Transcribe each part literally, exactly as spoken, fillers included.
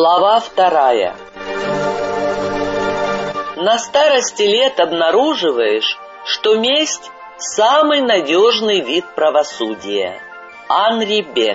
Глава вторая. На старости лет обнаруживаешь, что месть – самый надежный вид правосудия. Анри Бек.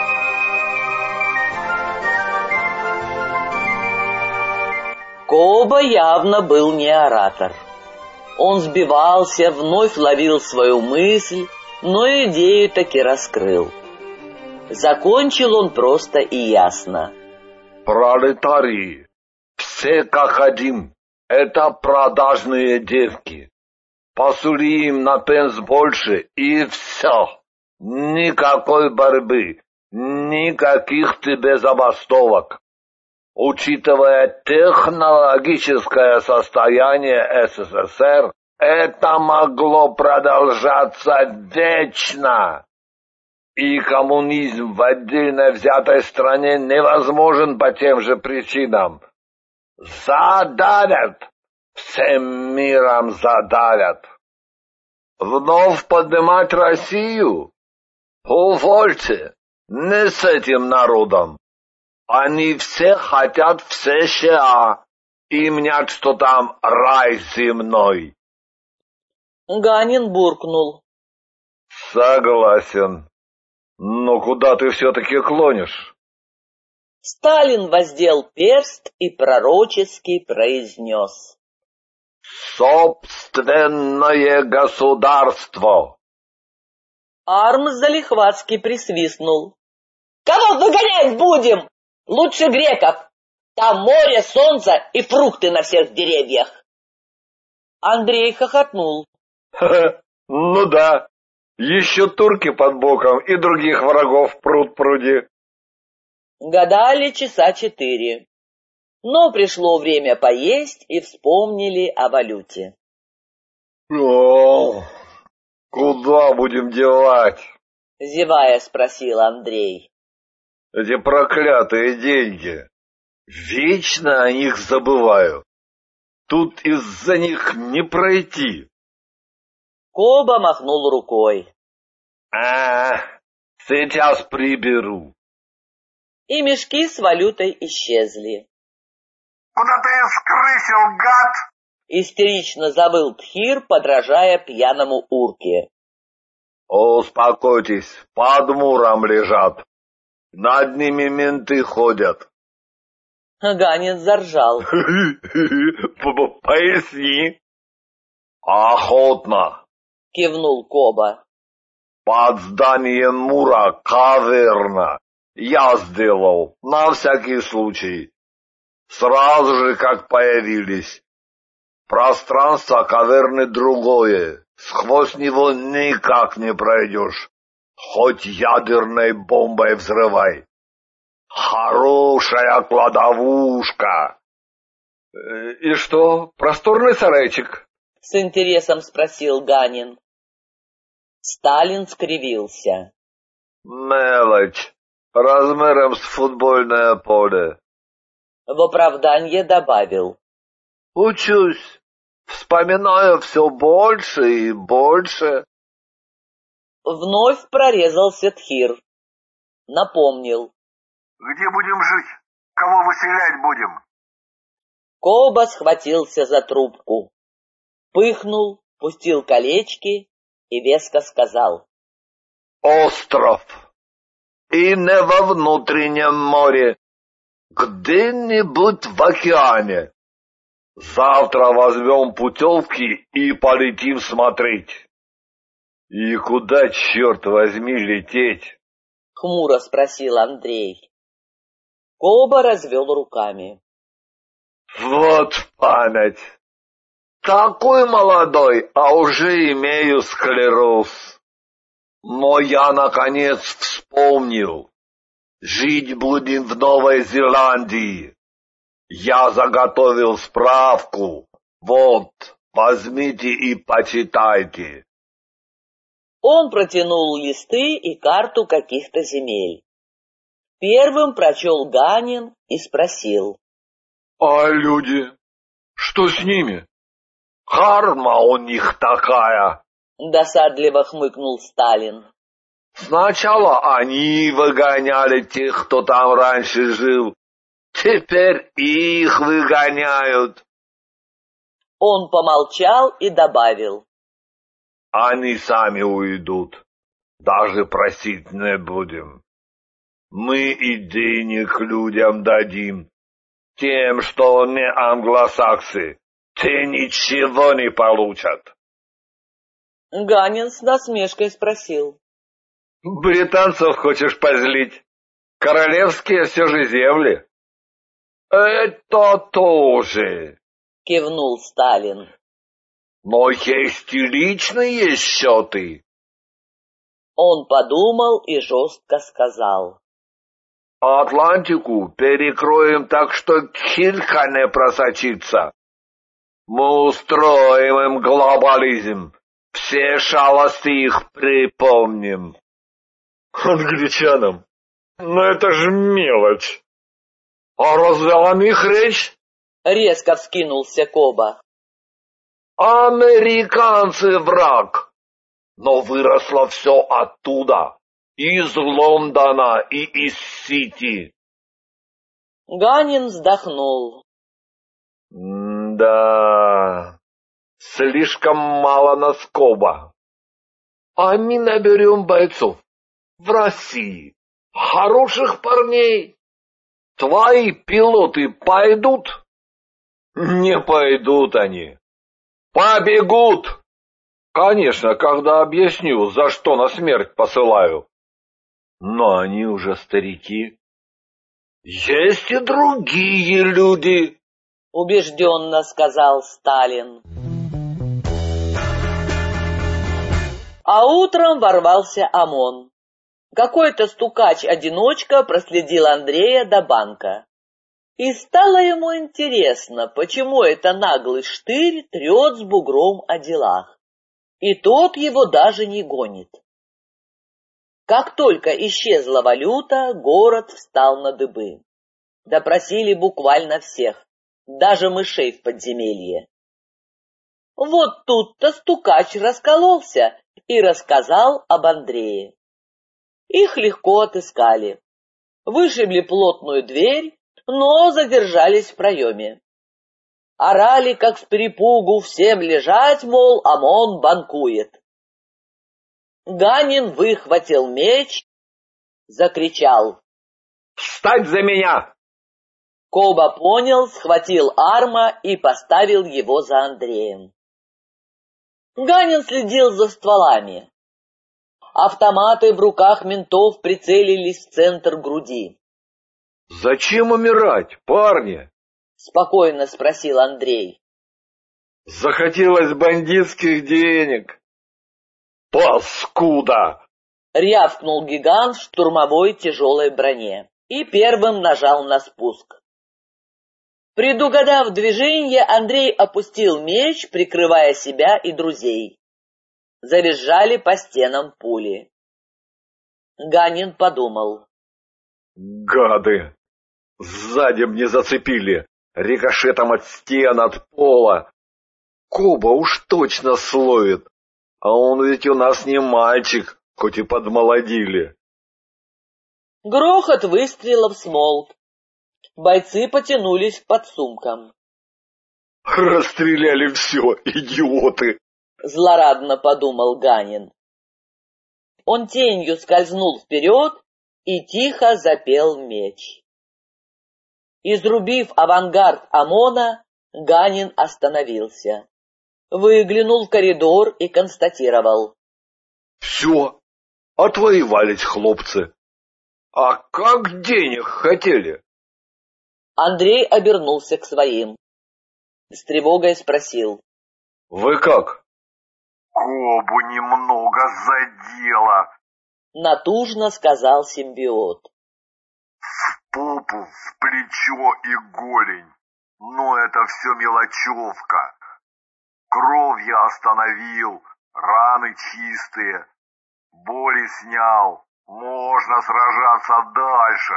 Коба явно был не оратор. Он сбивался, вновь ловил свою мысль, но идею таки раскрыл. Закончил он просто и ясно. Пролетарии, все как один, это продажные девки. Посули им на пенс больше, и все. Никакой борьбы, никаких тебе забастовок. Учитывая технологическое состояние СССР, это могло продолжаться вечно. И коммунизм в отдельно взятой стране невозможен по тем же причинам. Задавят, всем миром задавят. Вновь поднимать Россию? Увольте, не с этим народом. Они все хотят в США и мнят, что там рай земной. Ганин буркнул. Согласен. Но куда ты все-таки клонишь? Сталин воздел перст и пророчески произнес. Собственное государство. Армс залихватски присвистнул. Кого выгонять будем? Лучше греков. Там море, солнце и фрукты на всех деревьях. Андрей хохотнул. Ну да. Еще турки под боком и других врагов пруд-пруди. Гадали часа четыре. Но пришло время поесть и вспомнили о валюте. О, куда будем девать? Зевая спросил Андрей. Эти проклятые деньги. Вечно о них забываю. Тут из-за них не пройти. Коба махнул рукой. А, сейчас приберу. И мешки с валютой исчезли. Куда ты скрысил, гад? Истерично завыл Тхир, подражая пьяному урке. Успокойтесь, под муром лежат. Над ними менты ходят. Ганин заржал. Поясни. Охотно. Кивнул Коба. Под зданием мура каверна. Я сделал, на всякий случай. Сразу же, как появились. Пространство каверны другое. Сквозь него никак не пройдешь. Хоть ядерной бомбой взрывай. Хорошая кладовушка. И что, просторный сарайчик? С интересом спросил Ганин. Сталин скривился. Мелочь, размером с футбольное поле. В оправданье добавил. Учусь, вспоминаю все больше и больше. Вновь прорезался Тхир. Напомнил. Где будем жить? Кого выселять будем? Коба схватился за трубку. Пыхнул, пустил колечки и веско сказал. Остров. И не во внутреннем море. Где-нибудь в океане. Завтра возьмем путевки и полетим смотреть. И куда, черт возьми, лететь? Хмуро спросил Андрей. Коба развел руками. Вот память. Такой молодой, а уже имею склероз. Но я, наконец, вспомнил. Жить будем в Новой Зеландии. Я заготовил справку. Вот, возьмите и почитайте. Он протянул листы и карту каких-то земель. Первым прочел Ганин и спросил. А люди? Что с ними? Карма у них такая. Досадливо хмыкнул Сталин. Сначала они выгоняли тех, кто там раньше жил. Теперь их выгоняют. Он помолчал и добавил. Они сами уйдут. Даже просить не будем. Мы и денег людям дадим. Тем, что не англосаксы, те ничего не получат. Ганин с насмешкой спросил. Британцев хочешь позлить? Королевские все же земли. Это тоже, кивнул Сталин. Но есть и личные счеты. Он подумал и жестко сказал. Атлантику перекроем так, что килька не просочится. Мы устроим им глобализм. Все шалости их припомним. Англичанам? Но это же мелочь. А разве о них речь? Резко вскинулся Коба. Американцы враг. Но выросло все оттуда. Из Лондона и из Сити. Ганин вздохнул. Да, слишком мало нас Коба. А мы наберем бойцов в России. Хороших парней. Твои пилоты пойдут? Не пойдут они. Побегут. Конечно, когда объясню, за что на смерть посылаю. Но они уже старики. Есть и другие люди, убежденно сказал Сталин. А утром ворвался ОМОН. Какой-то стукач-одиночка проследил Андрея до банка. И стало ему интересно, почему это наглый штырь трет с бугром о делах. И тот его даже не гонит. Как только исчезла валюта, город встал на дыбы. Допросили буквально всех, даже мышей в подземелье. Вот тут-то стукач раскололся и рассказал об Андрее. Их легко отыскали. Вышибли плотную дверь, но задержались в проеме. Орали, как с перепугу, всем лежать, мол, ОМОН банкует. Ганин выхватил меч, закричал. «Встать за меня!» Коба понял, схватил арма и поставил его за Андреем. Ганин следил за стволами. Автоматы в руках ментов прицелились в центр груди. «Зачем умирать, парни?» — спокойно спросил Андрей. «Захотелось бандитских денег». «Паскуда!» — рявкнул гигант в штурмовой тяжелой броне и первым нажал на спуск. Предугадав движение, Андрей опустил меч, прикрывая себя и друзей. Завизжали по стенам пули. Ганин подумал. «Гады! Сзади мне зацепили, рикошетом от стен, от пола. Коба уж точно словит, а он ведь у нас не мальчик, хоть и подмолодили». Грохот выстрелов смолк. Бойцы потянулись к подсумкам. «Расстреляли все, идиоты!» — злорадно подумал Ганин. Он тенью скользнул вперед и тихо запел меч. Изрубив авангард ОМОНа, Ганин остановился. Выглянул в коридор и констатировал. «Все, отвоевались хлопцы. А как денег хотели?» Андрей обернулся к своим. С тревогой спросил. «Вы как?» «Кобу немного задело», — натужно сказал симбиот. «В попу, в плечо и голень. Но это все мелочевка. Кровь я остановил, раны чистые, боли снял. Можно сражаться дальше».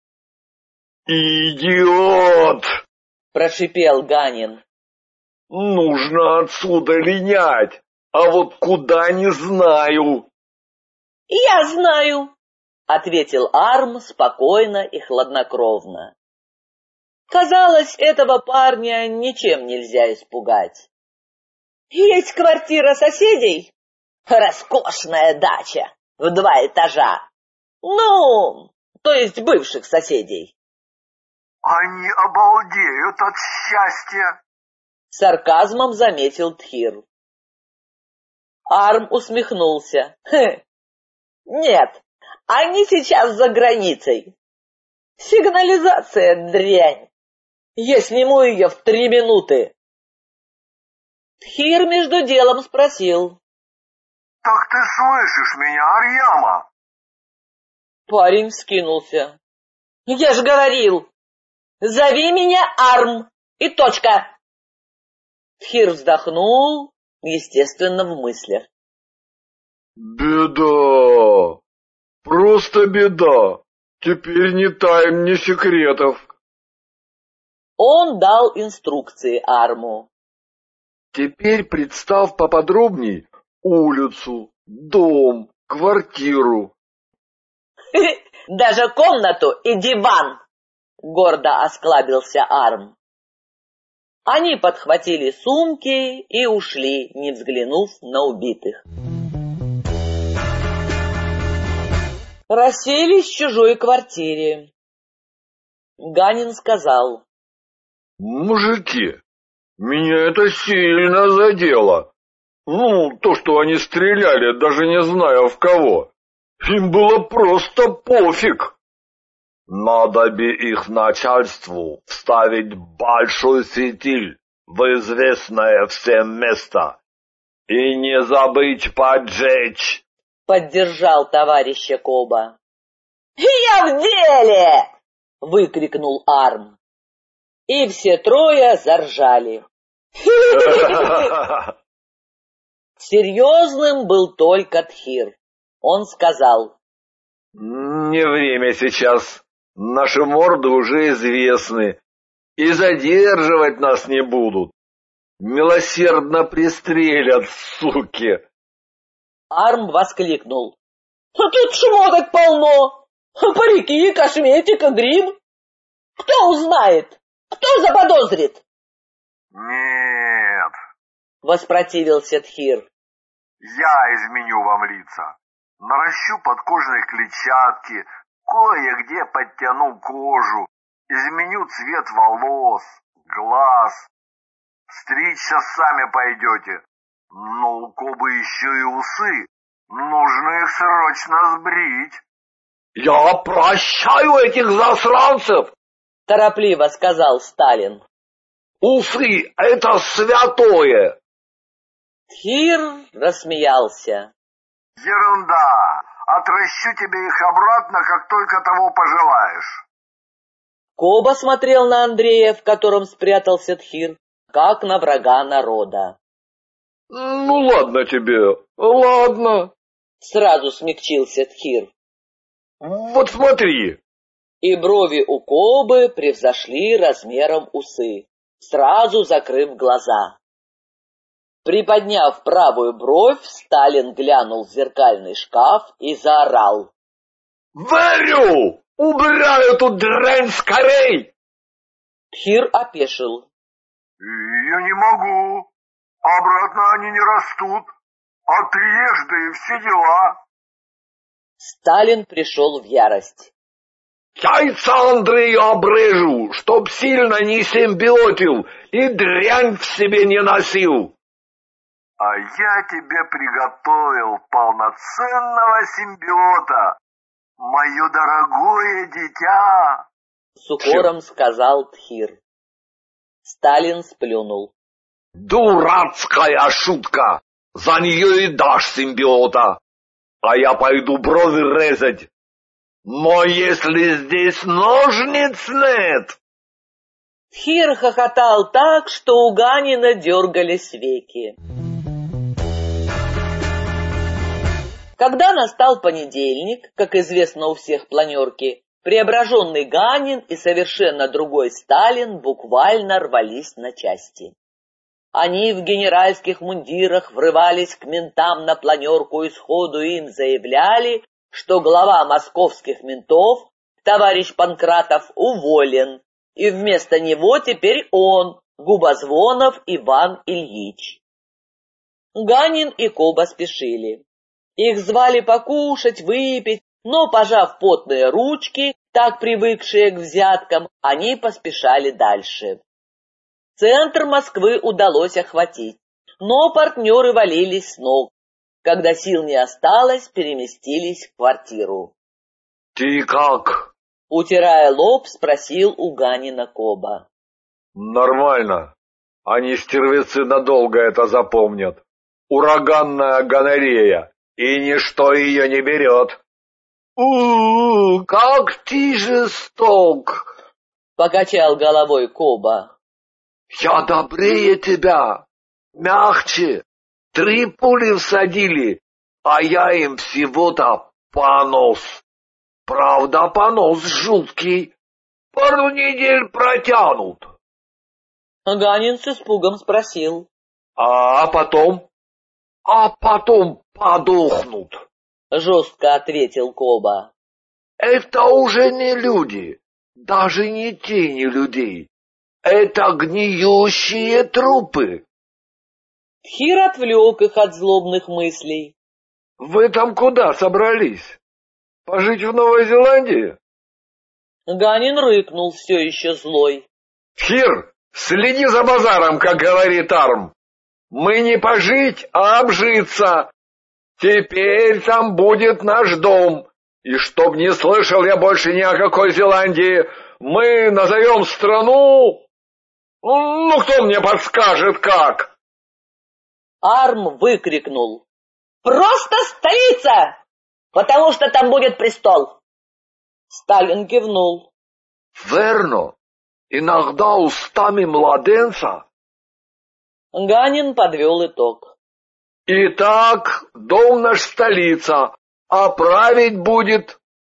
«Идиот!» — прошипел Ганин. «Нужно отсюда линять, а вот куда не знаю». «Я знаю», — ответил Арм спокойно и хладнокровно. Казалось, этого парня ничем нельзя испугать. Есть квартира соседей? Роскошная дача в два этажа. Ну, то есть бывших соседей. Они обалдеют от счастья. Сарказмом заметил Тхир. Арм усмехнулся. Хм. Нет, они сейчас за границей. Сигнализация дрянь. Я сниму ее в три минуты. Тхир между делом спросил. Так ты слышишь меня, Арьяма? Парень вскинулся. Я же говорил, зови меня Арм и точка. Тхир вздохнул, естественно, в мыслях. Беда! Просто беда! Теперь ни тайн, ни секретов. Он дал инструкции Арму. Теперь представь поподробней улицу, дом, квартиру. Даже комнату и диван, гордо осклабился Арм. Они подхватили сумки и ушли, не взглянув на убитых. Расселись в чужой квартире. Ганин сказал. Мужики, меня это сильно задело. Ну, то, что они стреляли, даже не зная в кого. Им было просто пофиг. Надо бы их начальству вставить большой светиль в известное всем место. И не забыть поджечь. Поддержал товарища Коба. «Я в деле!» — выкрикнул Арм. И все трое заржали. Серьезным был только Тхир. Он сказал. Не время сейчас. Наши морды уже известны. И задерживать нас не будут. Милосердно пристрелят, суки. Арм воскликнул. Тут шмоток полно. Парики, косметика, грим. Кто узнает? Кто заподозрит? Нет. Воспротивился Тхир. Я изменю вам лица. Наращу подкожные клетчатки, кое-где подтяну кожу, изменю цвет волос, глаз. Стричься сами пойдете. Но у Кобы еще и усы. Нужно их срочно сбрить. Я прощаю этих засранцев, торопливо сказал Сталин. Усы — это святое. Тхир рассмеялся. Ерунда. Отращу тебе их обратно, как только того пожелаешь. Коба смотрел на Андрея, в котором спрятался Тхир, как на врага народа. Ну ладно тебе, ладно. Сразу смягчился Тхир. Вот смотри. И брови у Кобы превзошли размером усы, сразу закрыв глаза. Приподняв правую бровь, Сталин глянул в зеркальный шкаф и заорал. «Верю! Убирай эту дрянь скорей!» Тхир опешил. Я не могу. Обратно они не растут. Отрежь, да и все дела. Сталин пришел в ярость. «Яйца Андрею обрежу, чтоб сильно не симбиотил и дрянь в себе не носил!» А я тебе приготовил полноценного симбиота, мое дорогое дитя!» С укором сказал Тхир. Сталин сплюнул. «Дурацкая шутка! За нее и дашь симбиота! А я пойду брови резать! Но если здесь ножниц нет...» Тхир хохотал так, что у Ганина дергались веки. Когда настал понедельник, как известно у всех планерки, преображенный Ганин и совершенно другой Сталин буквально рвались на части. Они в генеральских мундирах врывались к ментам на планерку и сходу им заявляли, что глава московских ментов, товарищ Панкратов, уволен, и вместо него теперь он, Губозвонов Иван Ильич. Ганин и Коба спешили. Их звали покушать, выпить, но, пожав потные ручки, так привыкшие к взяткам, они поспешали дальше. Центр Москвы удалось охватить, но партнеры валились с ног. Когда сил не осталось, переместились в квартиру. — Ты как? — утирая лоб, спросил у Ганина Коба. — Нормально. Они, стервецы, надолго это запомнят. Ураганная гонорея, и ничто ее не берет. — У-у-у, как ты жесток! — покачал головой Коба. — Я добрее тебя, мягче. Три пули всадили, а я им всего-то понос. Правда, понос жуткий. Пару недель протянут. Ганин с испугом спросил. — А потом? — А потом подохнут. — жестко ответил Коба. — Это уже не люди, даже не тени людей. Это гниющие трупы. Тхир отвлек их от злобных мыслей. — Вы там куда собрались? Пожить в Новой Зеландии? Ганин рыкнул, все еще злой. — Тхир, следи за базаром, как говорит Арм. Мы не пожить, а обжиться. Теперь там будет наш дом. И чтоб не слышал я больше ни о какой Зеландии, мы назовем страну... Ну, кто мне подскажет, как? Арм выкрикнул. «Просто столица! Потому что там будет престол!» Сталин кивнул. Верно. Иногда устами младенца. Ганин подвел итог. Итак, дом наш столица, а править будет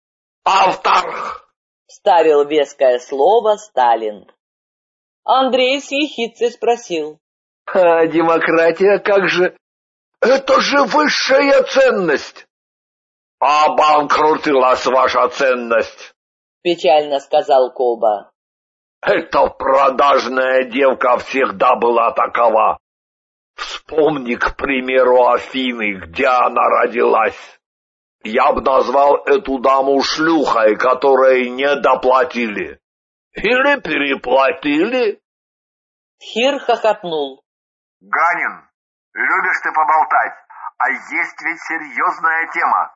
Автарх. Вставил веское слово Сталин. Андрей с ехидцей спросил. А демократия как же? Это же высшая ценность. Обанкротилась ваша ценность, печально сказал Коба. Эта продажная девка всегда была такова. Вспомни, к примеру, Афины, где она родилась. Я бы назвал эту даму шлюхой, которой не доплатили. Или переплатили. Тхир хохотнул. Ганин, любишь ты поболтать, а есть ведь серьезная тема.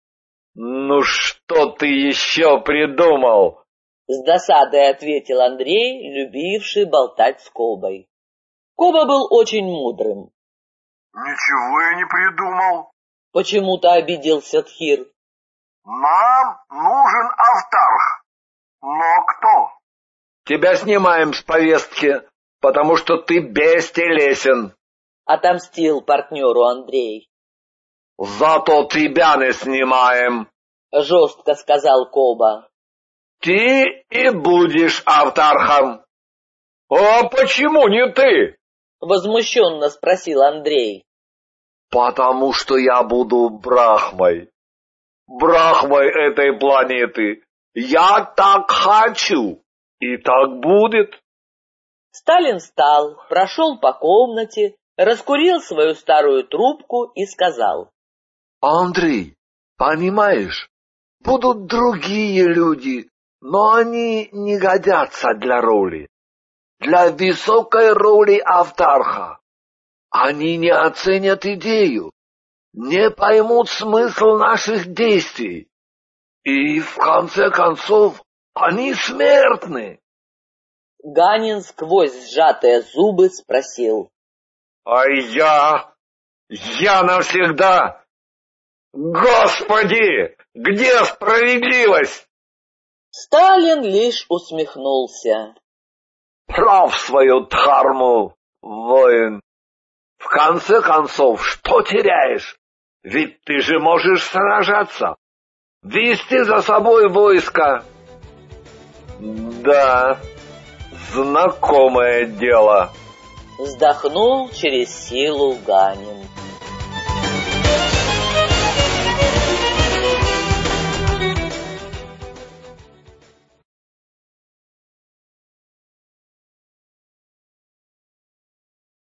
Ну что ты еще придумал? С досадой ответил Андрей, любивший болтать с Кобой. Коба был очень мудрым. Ничего я не придумал. Почему-то обиделся Тхир. Нам нужен Автарх. Но кто? Тебя снимаем с повестки, потому что ты бестелесен. Отомстил партнеру Андрей. Зато тебя не снимаем. Жестко сказал Коба. Ты и будешь Автархом. А почему не ты? Возмущенно спросил Андрей. Потому что я буду Брахмой. Брахмой этой планеты. Я так хочу. И так будет. Сталин встал, прошел по комнате, раскурил свою старую трубку и сказал. Андрей, понимаешь, будут другие люди, но они не годятся для роли. Для высокой роли Автарха. Они не оценят идею, не поймут смысл наших действий. И, в конце концов, они смертны. Ганин сквозь сжатые зубы спросил. А я? Я навсегда? Господи, где справедливость? Сталин лишь усмехнулся. Прав свою дхарму, воин. В конце концов, что теряешь? Ведь ты же можешь сражаться, вести за собой войско. Да, знакомое дело. Вздохнул через силу Ганин.